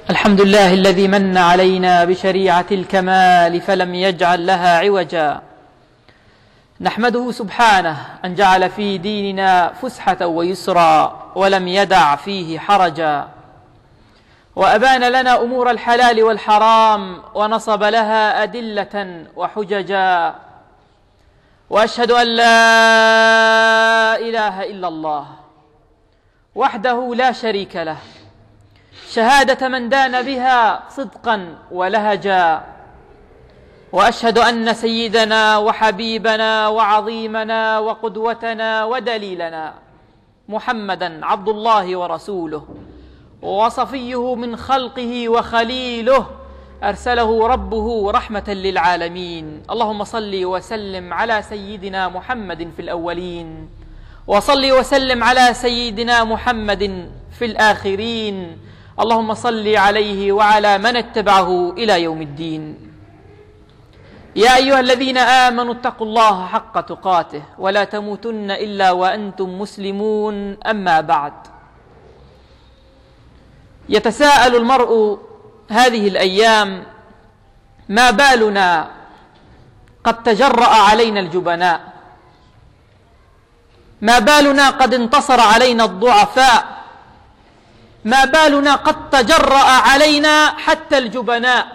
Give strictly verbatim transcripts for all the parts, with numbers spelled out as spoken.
الحمد لله الذي من علينا بشريعة الكمال فلم يجعل لها عوجا. نحمده سبحانه أن جعل في ديننا فسحة ويسرا ولم يدع فيه حرجا، وأبان لنا أمور الحلال والحرام ونصب لها أدلة وحججا. وأشهد أن لا إله إلا الله وحده لا شريك له، شهادة من دان بها صدقا ولهجا. وأشهد أن سيدنا وحبيبنا وعظيمنا وقدوتنا ودليلنا محمدا عبد الله ورسوله وصفيه من خلقه وخليله، أرسله ربه رحمة للعالمين. اللهم صل وسلم على سيدنا محمد في الأولين، وصل وسلم على سيدنا محمد في الآخرين. اللهم صل عليه وعلى من اتبعه إلى يوم الدين. يا أيها الذين آمنوا اتقوا الله حق تقاته ولا تموتن إلا وأنتم مسلمون. أما بعد، يتساءل المرء هذه الأيام: ما بالنا قد تجرأ علينا الجبناء؟ ما بالنا قد انتصر علينا الضعفاء؟ ما بالنا قد تجرأ علينا حتى الجبناء؟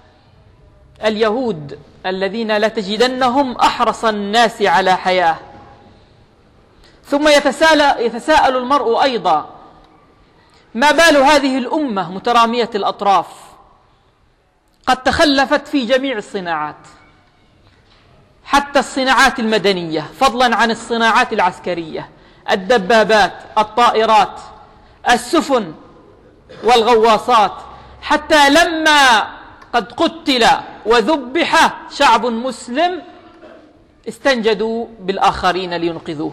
اليهود الذين لتجدنهم أحرص الناس على حياة. ثم يتساءل, يتساءل المرء أيضا: ما بال هذه الأمة مترامية الأطراف قد تخلفت في جميع الصناعات، حتى الصناعات المدنية، فضلا عن الصناعات العسكرية، الدبابات، الطائرات، السفن والغواصات، حتى لما قد قتل وذبح شعب مسلم استنجدوا بالآخرين لينقذوه.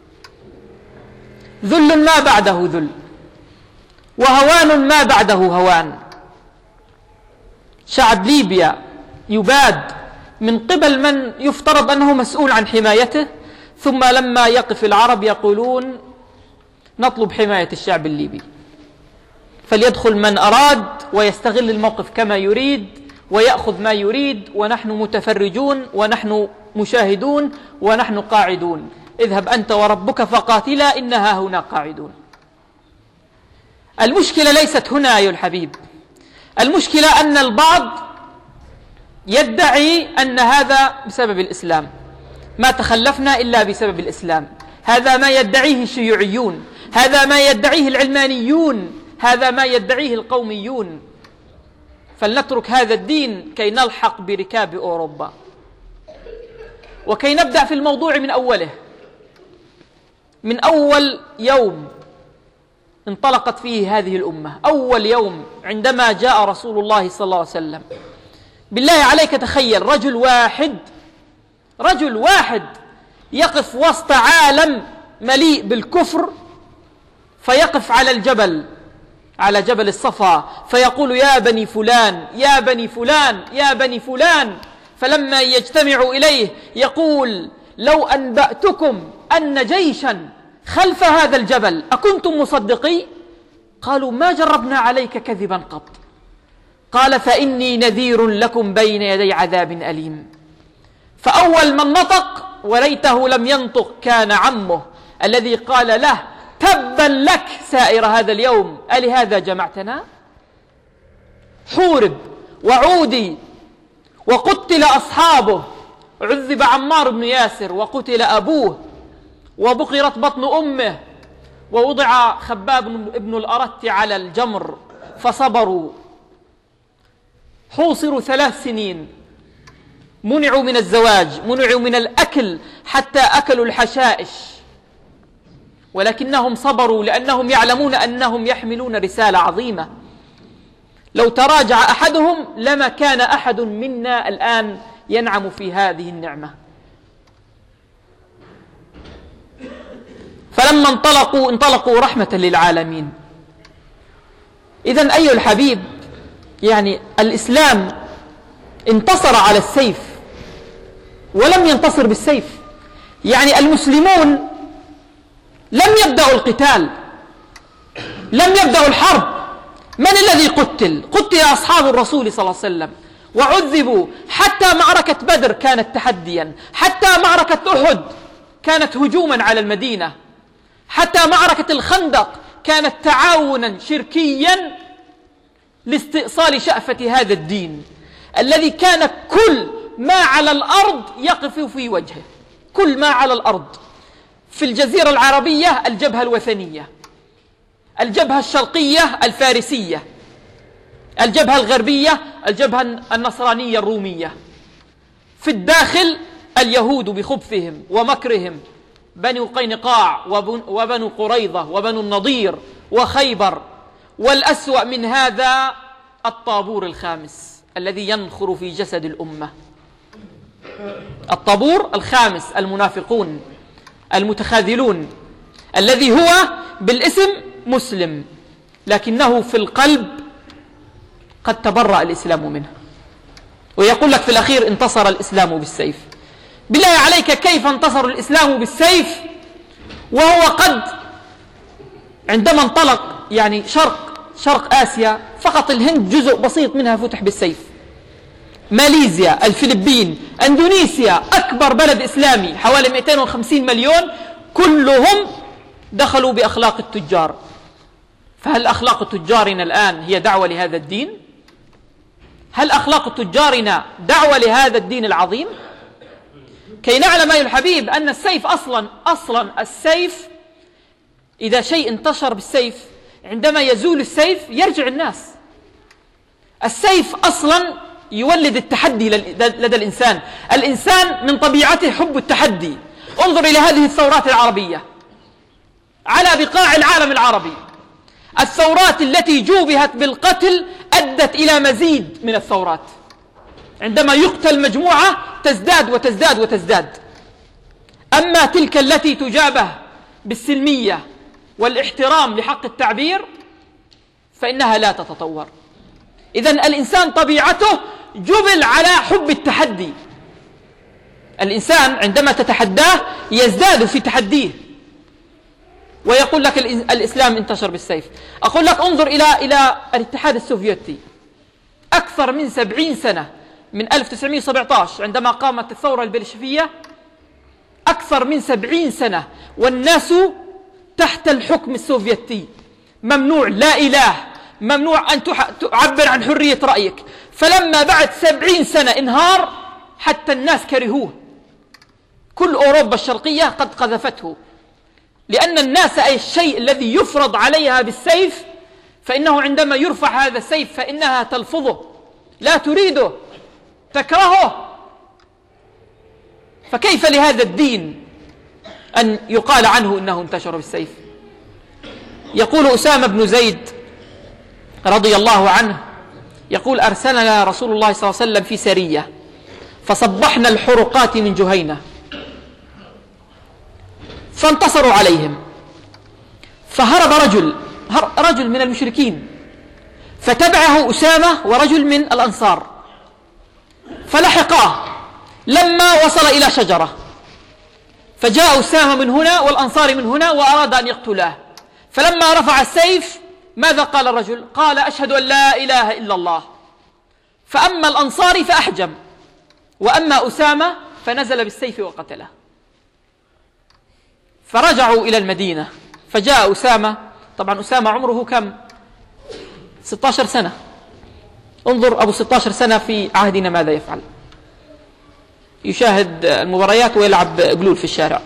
ذل ما بعده ذل، وهوان ما بعده هوان. شعب ليبيا يباد من قبل من يفترض أنه مسؤول عن حمايته، ثم لما يقف العرب يقولون نطلب حماية الشعب الليبي، فليدخل من أراد ويستغل الموقف كما يريد ويأخذ ما يريد، ونحن متفرجون ونحن مشاهدون ونحن قاعدون. اذهب أنت وربك فقاتلا إنها هنا قاعدون. المشكلة ليست هنا أيها الحبيب، المشكلة أن البعض يدعي أن هذا بسبب الإسلام، ما تخلفنا إلا بسبب الإسلام. هذا ما يدعيه الشيوعيون، هذا ما يدعيه العلمانيون، هذا ما يدعيه القوميون. فلنترك هذا الدين كي نلحق بركاب أوروبا، وكي نبدأ في الموضوع من أوله، من أول يوم انطلقت فيه هذه الأمة. أول يوم عندما جاء رسول الله صلى الله عليه وسلم. بالله عليك تخيل رجل واحد، رجل واحد يقف وسط عالم مليء بالكفر، فيقف على الجبل، على جبل الصفا، فيقول: يا بني فلان، يا بني فلان، يا بني فلان. فلما يجتمع إليه يقول: لو أنبأتكم أن جيشا خلف هذا الجبل أكنتم مصدقي؟ قالوا: ما جربنا عليك كذبا قط. قال: فإني نذير لكم بين يدي عذاب أليم. فأول من نطق وليته لم ينطق كان عمه الذي قال له: تبا لك سائر هذا اليوم، ألهذا جمعتنا؟ حورب وعودي وقتل أصحابه، عذب عمار بن ياسر وقتل أبوه، وبقرت بطن أمه، ووضع خباب بن الأرت على الجمر فصبروا. حوصروا ثلاث سنين، منعوا من الزواج، منعوا من الأكل، حتى أكلوا الحشائش، ولكنهم صبروا لأنهم يعلمون أنهم يحملون رسالة عظيمة. لو تراجع أحدهم لما كان أحد منا الآن ينعم في هذه النعمة. فلما انطلقوا انطلقوا رحمة للعالمين. إذن أيها الحبيب، يعني الإسلام انتصر على السيف ولم ينتصر بالسيف. يعني المسلمون لم يبدأوا القتال، لم يبدأوا الحرب، من الذي قتل؟ قتل أصحاب الرسول صلى الله عليه وسلم وعذبوا. حتى معركة بدر كانت تحديا، حتى معركة أحد كانت هجوما على المدينة، حتى معركة الخندق كانت تعاونا شركيا لاستئصال شأفة هذا الدين الذي كان كل ما على الأرض يقف في وجهه. كل ما على الأرض في الجزيرة العربية الجبهة الوثنية، الجبهة الشرقية الفارسية، الجبهة الغربية الجبهة النصرانية الرومية، في الداخل اليهود بخبثهم ومكرهم، بنو قينقاع وبنو قريظة وبنو النضير وخيبر، والأسوأ من هذا الطابور الخامس الذي ينخر في جسد الأمة. الطابور الخامس المنافقون المتخاذلون، الذي هو بالاسم مسلم لكنه في القلب قد تبرأ الإسلام منه، ويقول لك في الأخير انتصر الإسلام بالسيف. بالله عليك كيف انتصر الإسلام بالسيف وهو قد عندما انطلق يعني شرق شرق آسيا فقط الهند جزء بسيط منها فتح بالسيف، ماليزيا، الفلبين، اندونيسيا، أكبر بلد إسلامي حوالي مئتين وخمسين مليون، كلهم دخلوا بأخلاق التجار. فهل أخلاق تجارنا الآن هي دعوة لهذا الدين؟ هل أخلاق تجارنا دعوة لهذا الدين العظيم؟ كي نعلم أيها الحبيب أن السيف أصلا أصلا السيف إذا شيء انتشر بالسيف عندما يزول السيف يرجع الناس. السيف أصلا يولد التحدي لدى الإنسان. الإنسان من طبيعته حب التحدي. انظر إلى هذه الثورات العربية على بقاع العالم العربي. الثورات التي جوبهت بالقتل أدت إلى مزيد من الثورات. عندما يقتل مجموعة تزداد وتزداد وتزداد. أما تلك التي تجابه بالسلمية والاحترام لحق التعبير فإنها لا تتطور. إذن الإنسان طبيعته جبل على حب التحدي. الإنسان عندما تتحداه يزداد في تحديه، ويقول لك الإسلام انتشر بالسيف. أقول لك انظر إلى إلى الاتحاد السوفيتي. أكثر من سبعين سنة من ألف وتسعمئة وسبعة عشر عندما قامت الثورة البلشفية، أكثر من سبعين سنة والناس تحت الحكم السوفيتي، ممنوع لا إله، ممنوع أن تعبر عن حرية رأيك. فلما بعد سبعين سنة انهار حتى الناس كرهوه. كل أوروبا الشرقية قد قذفته، لأن الناس أي الشيء الذي يفرض عليها بالسيف فإنه عندما يرفع هذا السيف فإنها تلفظه، لا تريده، تكرهه. فكيف لهذا الدين أن يقال عنه إنه انتشر بالسيف؟ يقول أسامة بن زيد رضي الله عنه، يقول أرسلنا رسول الله صلى الله عليه وسلم في سرية فصبحنا الحرقات من جهينة فانتصروا عليهم، فهرب رجل رجل من المشركين فتبعه أسامة ورجل من الأنصار فلحقاه لما وصل إلى شجرة، فجاء أسامة من هنا والأنصار من هنا وأراد أن يقتلاه. فلما رفع السيف ماذا قال الرجل؟ قال أشهد أن لا إله إلا الله. فأما الأنصاري فأحجم، وأما أسامة فنزل بالسيف وقتله. فرجعوا إلى المدينة فجاء أسامة، طبعا أسامة عمره كم؟ ستة عشر سنة. انظر أبو ستة عشر سنة في عهدنا ماذا يفعل؟ يشاهد المباريات ويلعب قلول في الشارع.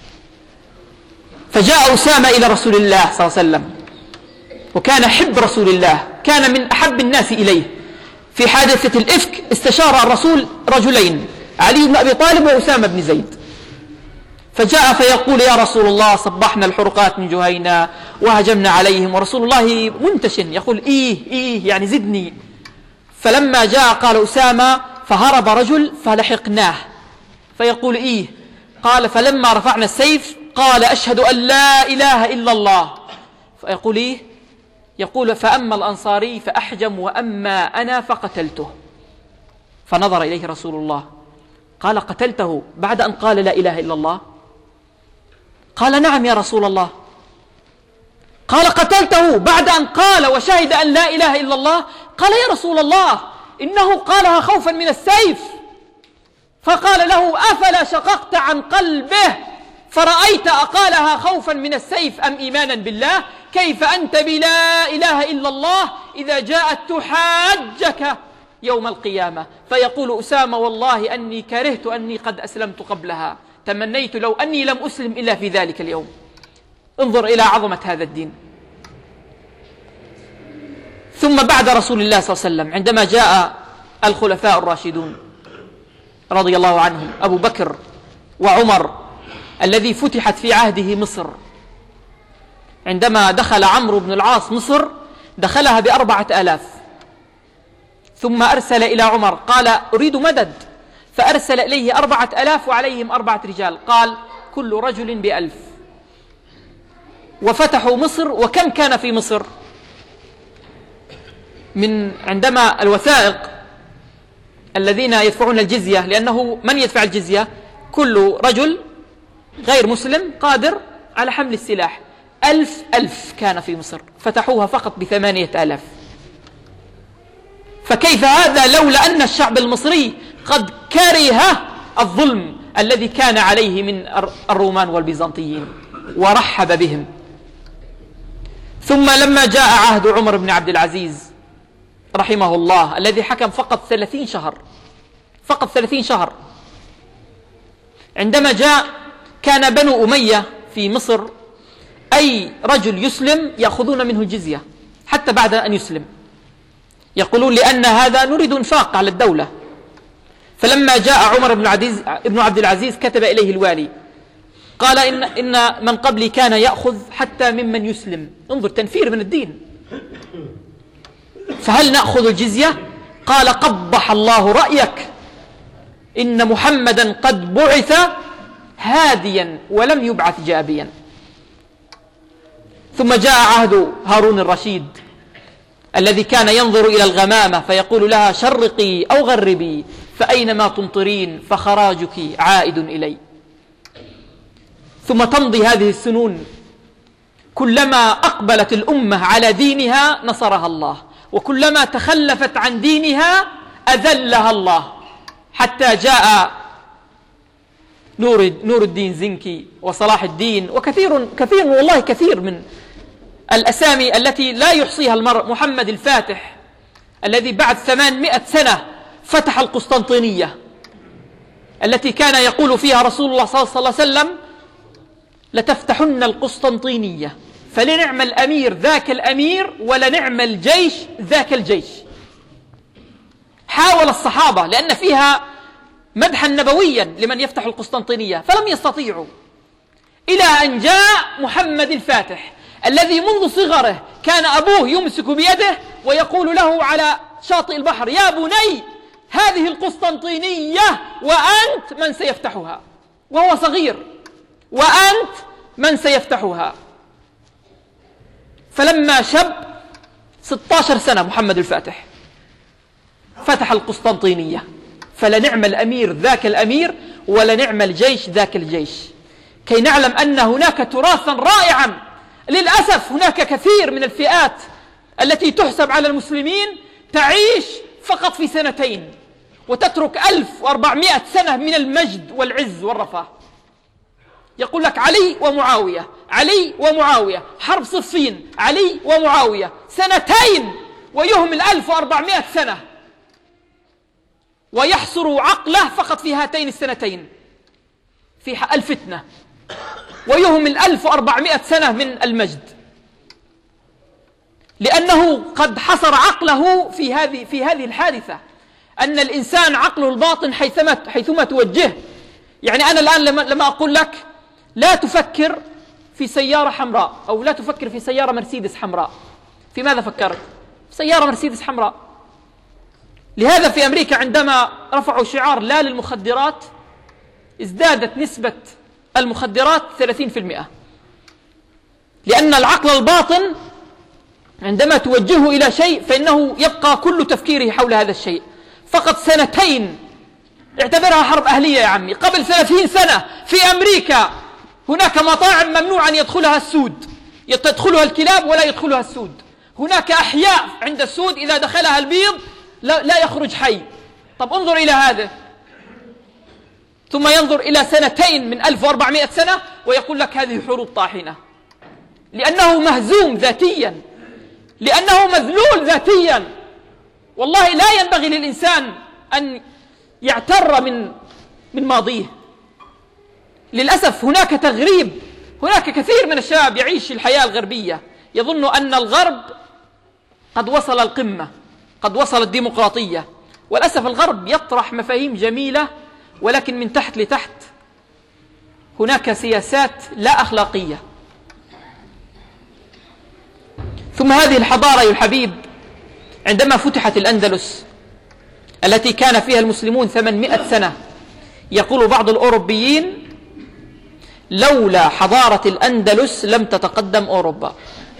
فجاء أسامة إلى رسول الله صلى الله عليه وسلم، وكان حب رسول الله، كان من أحب الناس إليه. في حادثة الإفك استشار الرسول رجلين، علي بن أبي طالب وأسامة بن زيد. فجاء فيقول يا رسول الله صبحنا الحرقات من جهينة وهجمنا عليهم، ورسول الله منتشن يقول إيه إيه يعني زدني. فلما جاء قال أسامة فهرب رجل فلحقناه، فيقول إيه؟ قال فلما رفعنا السيف قال أشهد أن لا إله إلا الله. فيقول إيه؟ يقول فأما الأنصاري فأحجم وأما أنا فقتلته. فنظر إليه رسول الله قال قتلته بعد أن قال لا إله إلا الله؟ قال نعم يا رسول الله. قال: قتلته بعد أن قال وشهد أن لا إله إلا الله؟ قال: يا رسول الله إنه قالها خوفا من السيف. فقال له: أفلا شققت عن قلبه فرأيت أقالها خوفا من السيف أم إيمانا بالله؟ كيف أنت بلا إله إلا الله إذا جاءت تحاجك يوم القيامة؟ فيقول أسامة: والله أني كرهت أني قد أسلمت قبلها، تمنيت لو أني لم أسلم إلا في ذلك اليوم. انظر إلى عظمة هذا الدين. ثم بعد رسول الله صلى الله عليه وسلم عندما جاء الخلفاء الراشدون رضي الله عنهم، أبو بكر وعمر الذي فتحت في عهده مصر، عندما دخل عمرو بن العاص مصر دخلها بأربعة آلاف، ثم أرسل إلى عمر قال: أريد مدد، فأرسل إليه أربعة آلاف وعليهم أربعة رجال، قال: كل رجل بألف، وفتحوا مصر. وكم كان في مصر من عندما الوثائق الذين يدفعون الجزية، لأنه من يدفع الجزية؟ كل رجل غير مسلم قادر على حمل السلاح. ألف ألف كان في مصر، فتحوها فقط بثمانية آلاف. فكيف هذا لولا أن الشعب المصري قد كره الظلم الذي كان عليه من الرومان والبيزنطيين ورحب بهم. ثم لما جاء عهد عمر بن عبد العزيز رحمه الله الذي حكم فقط ثلاثين شهر، فقط ثلاثين شهر، عندما جاء كان بنو أمية في مصر أي رجل يسلم يأخذون منه الجزية حتى بعد أن يسلم، يقولون لأن هذا نريد إنفاق على الدولة. فلما جاء عمر بن عبد ابن عبد العزيز كتب إليه الوالي قال: إن, إن من قبلي كان يأخذ حتى ممن يسلم. انظر، تنفير من الدين. فهل نأخذ الجزية؟ قال: قبح الله رأيك، إن محمدا قد بعث هاديا ولم يبعث جابيا. ثم جاء عهد هارون الرشيد الذي كان ينظر إلى الغمامة فيقول لها: شرقي أو غربي فأينما تمطرين فخراجك عائد إلي. ثم تمضي هذه السنون، كلما أقبلت الأمة على دينها نصرها الله، وكلما تخلفت عن دينها أذلها الله، حتى جاء نور, نور الدين زنكي وصلاح الدين وكثير كثير والله كثير من الأسامي التي لا يحصيها المرء. محمد الفاتح الذي بعد ثمانمائة سنة فتح القسطنطينية التي كان يقول فيها رسول الله صلى الله عليه وسلم: لتفتحن القسطنطينية فلنعم الأمير ذاك الأمير ولنعم الجيش ذاك الجيش. حاول الصحابة لأن فيها مدحا نبويا لمن يفتح القسطنطينية فلم يستطيعوا، إلى أن جاء محمد الفاتح الذي منذ صغره كان أبوه يمسك بيده ويقول له على شاطئ البحر: يا بني هذه القسطنطينية وأنت من سيفتحها، وهو صغير، وأنت من سيفتحها. فلما شب ستة عشر سنة محمد الفاتح فتح القسطنطينية، فلنعم الأمير ذاك الأمير ولنعم الجيش ذاك الجيش، كي نعلم أن هناك تراثا رائعا. للأسف هناك كثير من الفئات التي تحسب على المسلمين تعيش فقط في سنتين وتترك ألف وأربعمائة سنة من المجد والعز والرفاه. يقول لك علي ومعاوية، علي ومعاوية، حرب صفين، علي ومعاوية، سنتين، ويهمل ألف وأربعمائة سنة، ويحصر عقله فقط في هاتين السنتين في الفتنة، ويهمل ألف وأربعمائة سنة من المجد، لأنه قد حصر عقله في هذه في هذه الحادثة. أن الإنسان عقله الباطن حيثما حيثما توجهه. يعني أنا الآن لما لما أقول لك لا تفكر في سيارة حمراء أو لا تفكر في سيارة مرسيدس حمراء، في ماذا فكرت؟ سيارة مرسيدس حمراء. لهذا في أمريكا عندما رفعوا شعار لا للمخدرات ازدادت نسبة المخدرات ثلاثين بالمئة، لأن العقل الباطن عندما توجهه إلى شيء فإنه يبقى كل تفكيره حول هذا الشيء. فقط سنتين، اعتبرها حرب أهلية يا عمي. قبل ثلاثين سنة في أمريكا هناك مطاعم ممنوع أن يدخلها السود، تدخلها الكلاب ولا يدخلها السود. هناك أحياء عند السود إذا دخلها البيض لا, لا يخرج حي. طب انظر إلى هذا، ثم ينظر إلى سنتين من ألف وأربعمائة سنة ويقول لك هذه حروب طاحنة، لأنه مهزوم ذاتيا، لأنه مذلول ذاتيا. والله لا ينبغي للإنسان أن يعتر من من ماضيه. للأسف هناك تغريب، هناك كثير من الشباب يعيش الحياة الغربية، يظن أن الغرب قد وصل القمة، قد وصل الديمقراطية. وللأسف الغرب يطرح مفاهيم جميلة، ولكن من تحت لتحت هناك سياسات لا أخلاقية. ثم هذه الحضارة يا الحبيب عندما فتحت الأندلس التي كان فيها المسلمون ثمانمائة سنة، يقول بعض الأوروبيين لولا حضارة الأندلس لم تتقدم أوروبا،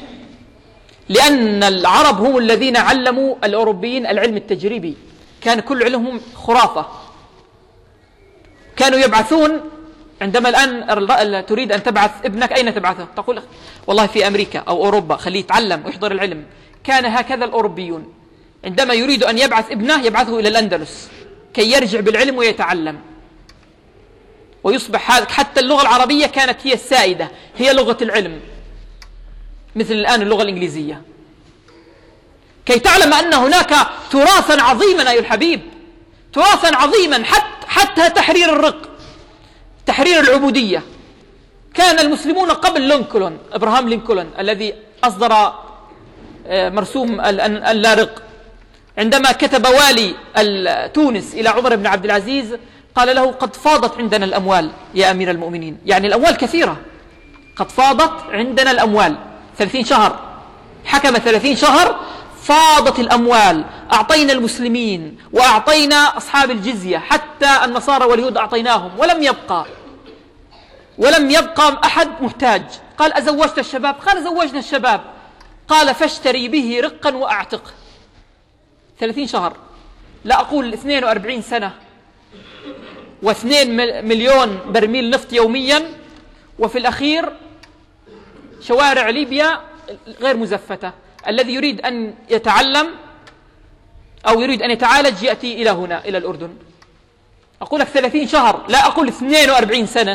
لأن العرب هم الذين علموا الأوروبيين العلم التجريبي، كان كل علمهم خرافة. كانوا يبعثون، عندما الآن تريد أن تبعث ابنك أين تبعثه؟ تقول والله في أمريكا أو أوروبا، خليه يتعلم ويحضر العلم. كان هكذا الأوروبيون، عندما يريد أن يبعث ابنه يبعثه إلى الأندلس كي يرجع بالعلم ويتعلم ويصبح هذا. حتى اللغة العربية كانت هي السائدة، هي لغة العلم، مثل الآن اللغة الإنجليزية، كي تعلم أن هناك تراثا عظيما أيها الحبيب، تراثا عظيما، حتى, حتى تحرير الرق، تحرير العبودية. كان المسلمون قبل لينكولن، إبراهام لينكولن الذي أصدر مرسوم اللارق، عندما كتب والي تونس إلى عمر بن عبد العزيز قال له قد فاضت عندنا الأموال يا أمير المؤمنين، يعني الأموال كثيرة، قد فاضت عندنا الأموال. ثلاثين شهر حكم، ثلاثين شهر فاضت الأموال، أعطينا المسلمين وأعطينا أصحاب الجزية، حتى النصارى واليهود أعطيناهم، ولم يبقى ولم يبقى أحد محتاج. قال أزوجت الشباب؟ قال زوجنا الشباب. قال فاشتري به رقا وأعتق. ثلاثين شهر، لا أقول اثنين وأربعين سنة، واثنين مليون برميل نفط يوميا، وفي الأخير شوارع ليبيا غير مزفتة. الذي يريد أن يتعلم أو يريد أن يتعالج يأتي إلى هنا، إلى الأردن. أقول لك ثلاثين شهر، لا أقول اثنين وأربعين سنة،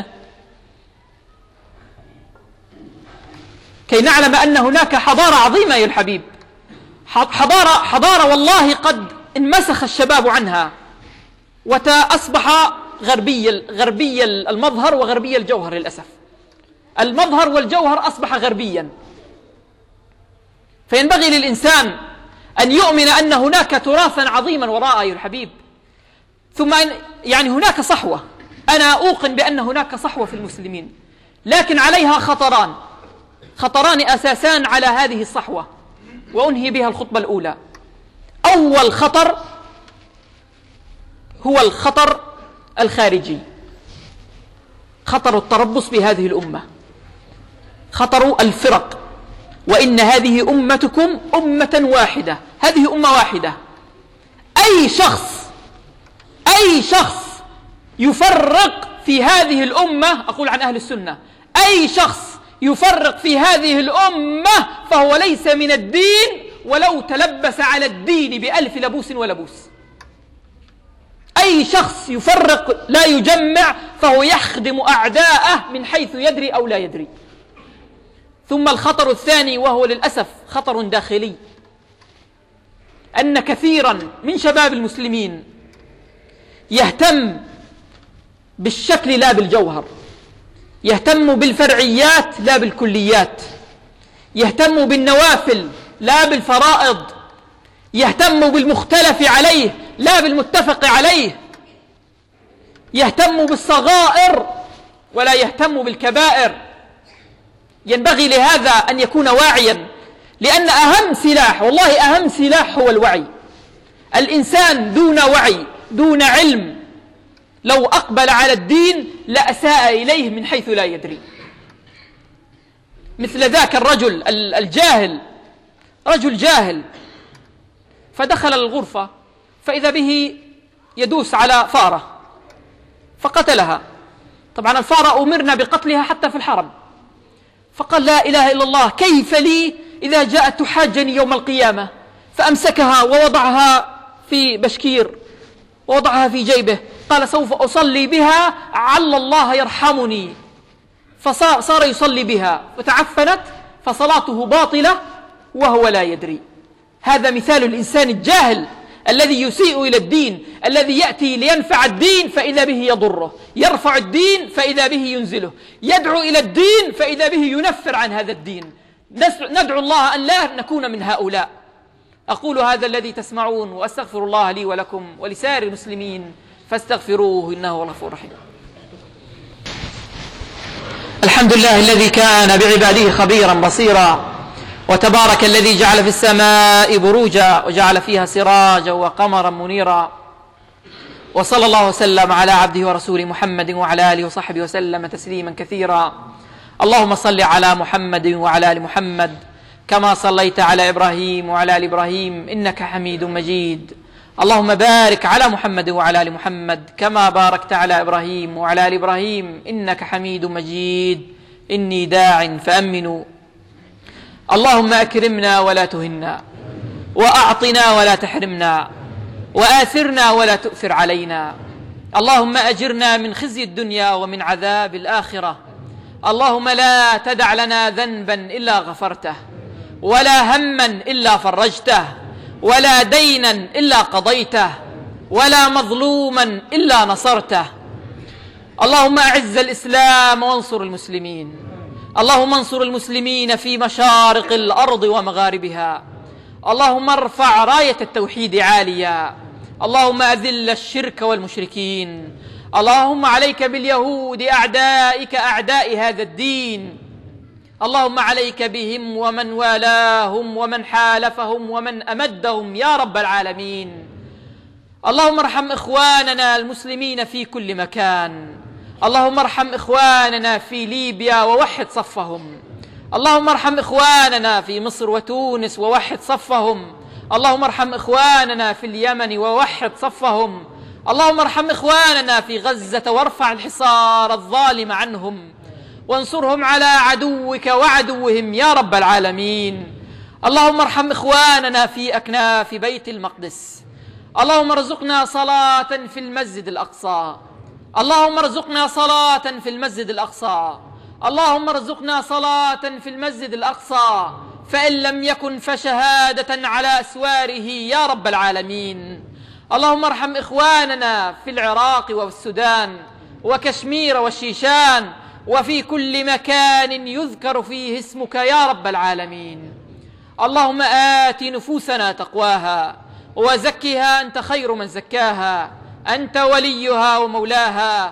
كي نعلم أن هناك حضارة عظيمة يا الحبيب، حضارة, حضارة والله قد انمسخ الشباب عنها وأصبح غربي, غربي المظهر وغربي الجوهر. للأسف المظهر والجوهر أصبح غربيا. فينبغي للإنسان أن يؤمن أن هناك تراثا عظيما وراء أيها الحبيب. ثم يعني هناك صحوة، أنا أوقن بأن هناك صحوة في المسلمين، لكن عليها خطران، خطران أساسان على هذه الصحوة، وأنهي بها الخطبة الأولى. أول خطر هو الخطر الخارجي، خطر التربص بهذه الأمة، خطر الفرق. وإن هذه أمتكم أمة واحدة، هذه أمة واحدة. أي شخص أي شخص يفرق في هذه الأمة، أقول عن أهل السنة، أي شخص يفرق في هذه الأمة فهو ليس من الدين، ولو تلبس على الدين بألف لبوس ولبوس. أي شخص يفرق لا يجمع فهو يخدم أعداءه من حيث يدري أو لا يدري. ثم الخطر الثاني وهو للأسف خطر داخلي، أن كثيرا من شباب المسلمين يهتم بالشكل لا بالجوهر، يهتم بالفرعيات لا بالكليات، يهتم بالنوافل لا بالفرائض، يهتم بالمختلف عليه لا بالمتفق عليه، يهتم بالصغائر ولا يهتم بالكبائر. ينبغي لهذا أن يكون واعيا، لأن أهم سلاح، والله أهم سلاح هو الوعي. الإنسان دون وعي دون علم لو أقبل على الدين لأساء إليه من حيث لا يدري. مثل ذاك الرجل الجاهل، رجل جاهل فدخل الغرفة فإذا به يدوس على فارة فقتلها. طبعا الفارة أمرنا بقتلها حتى في الحرم، فقال لا إله إلا الله، كيف لي إذا جاءت تحاجني يوم القيامة؟ فأمسكها ووضعها في بشكير ووضعها في جيبه، قال سوف أصلي بها عل الله يرحمني. فصار يصلي بها وتعفنت، فصلاته باطلة وهو لا يدري. هذا مثال الإنسان الجاهل الذي يسيء إلى الدين، الذي يأتي لينفع الدين فإذا به يضره، يرفع الدين فإذا به ينزله، يدعو إلى الدين فإذا به ينفر عن هذا الدين. ندعو الله أن لا نكون من هؤلاء. أقول هذا الذي تسمعون، وأستغفر الله لي ولكم ولسائر المسلمين فاستغفروه إنه هو الغفور الرحيم. الحمد لله الذي كان بعباده خبيرا بصيرا، وتبارك الذي جعل في السماء بروجا وجعل فيها سراجا وقمرا منيرا، وصلى الله وسلم على عبده ورسوله محمد وعلى آله وصحبه وسلم تسليما كثيرا. اللهم صل على محمد وعلى آل محمد كما صليت على إبراهيم وعلى آل إبراهيم إنك حميد مجيد. اللهم بارك على محمد وعلى آل محمد كما باركت على إبراهيم وعلى آل إبراهيم إنك حميد مجيد. إني داع فأمنوا. اللهم أكرمنا ولا تهنا، وأعطنا ولا تحرمنا، وآثرنا ولا تؤثر علينا. اللهم أجرنا من خزي الدنيا ومن عذاب الآخرة. اللهم لا تدع لنا ذنبا إلا غفرته، ولا هما إلا فرجته، ولا دينا إلا قضيته، ولا مظلوما إلا نصرته. اللهم أعز الإسلام وانصر المسلمين. اللهم انصر المسلمين في مشارق الأرض ومغاربها. اللهم ارفع راية التوحيد عاليا. اللهم أذل الشرك والمشركين. اللهم عليك باليهود أعدائك أعداء هذا الدين. اللهم عليك بهم ومن والاهم ومن حالفهم ومن أمدهم يا رب العالمين. اللهم ارحم إخواننا المسلمين في كل مكان. اللهم ارحم إخواننا في ليبيا ووحد صفهم. اللهم ارحم إخواننا في مصر وتونس ووحد صفهم. اللهم ارحم إخواننا في اليمن ووحد صفهم. اللهم ارحم إخواننا في غزة وارفع الحصار الظالم عنهم، وانصرهم على عدوك وعدوهم يا رب العالمين. اللهم ارحم إخواننا في أكناف بيت المقدس. اللهم ارزقنا صلاة في المسجد الأقصى. اللهم ارزقنا صلاة في المسجد الأقصى. اللهم ارزقنا صلاة في المسجد الأقصى، فإن لم يكن فشهادة على أسواره يا رب العالمين. اللهم ارحم إخواننا في العراق والسودان وكشمير والشيشان وفي كل مكان يذكر فيه اسمك يا رب العالمين. اللهم آت نفوسنا تقواها وزكها أنت خير من زكاها، أنت وليها ومولاها.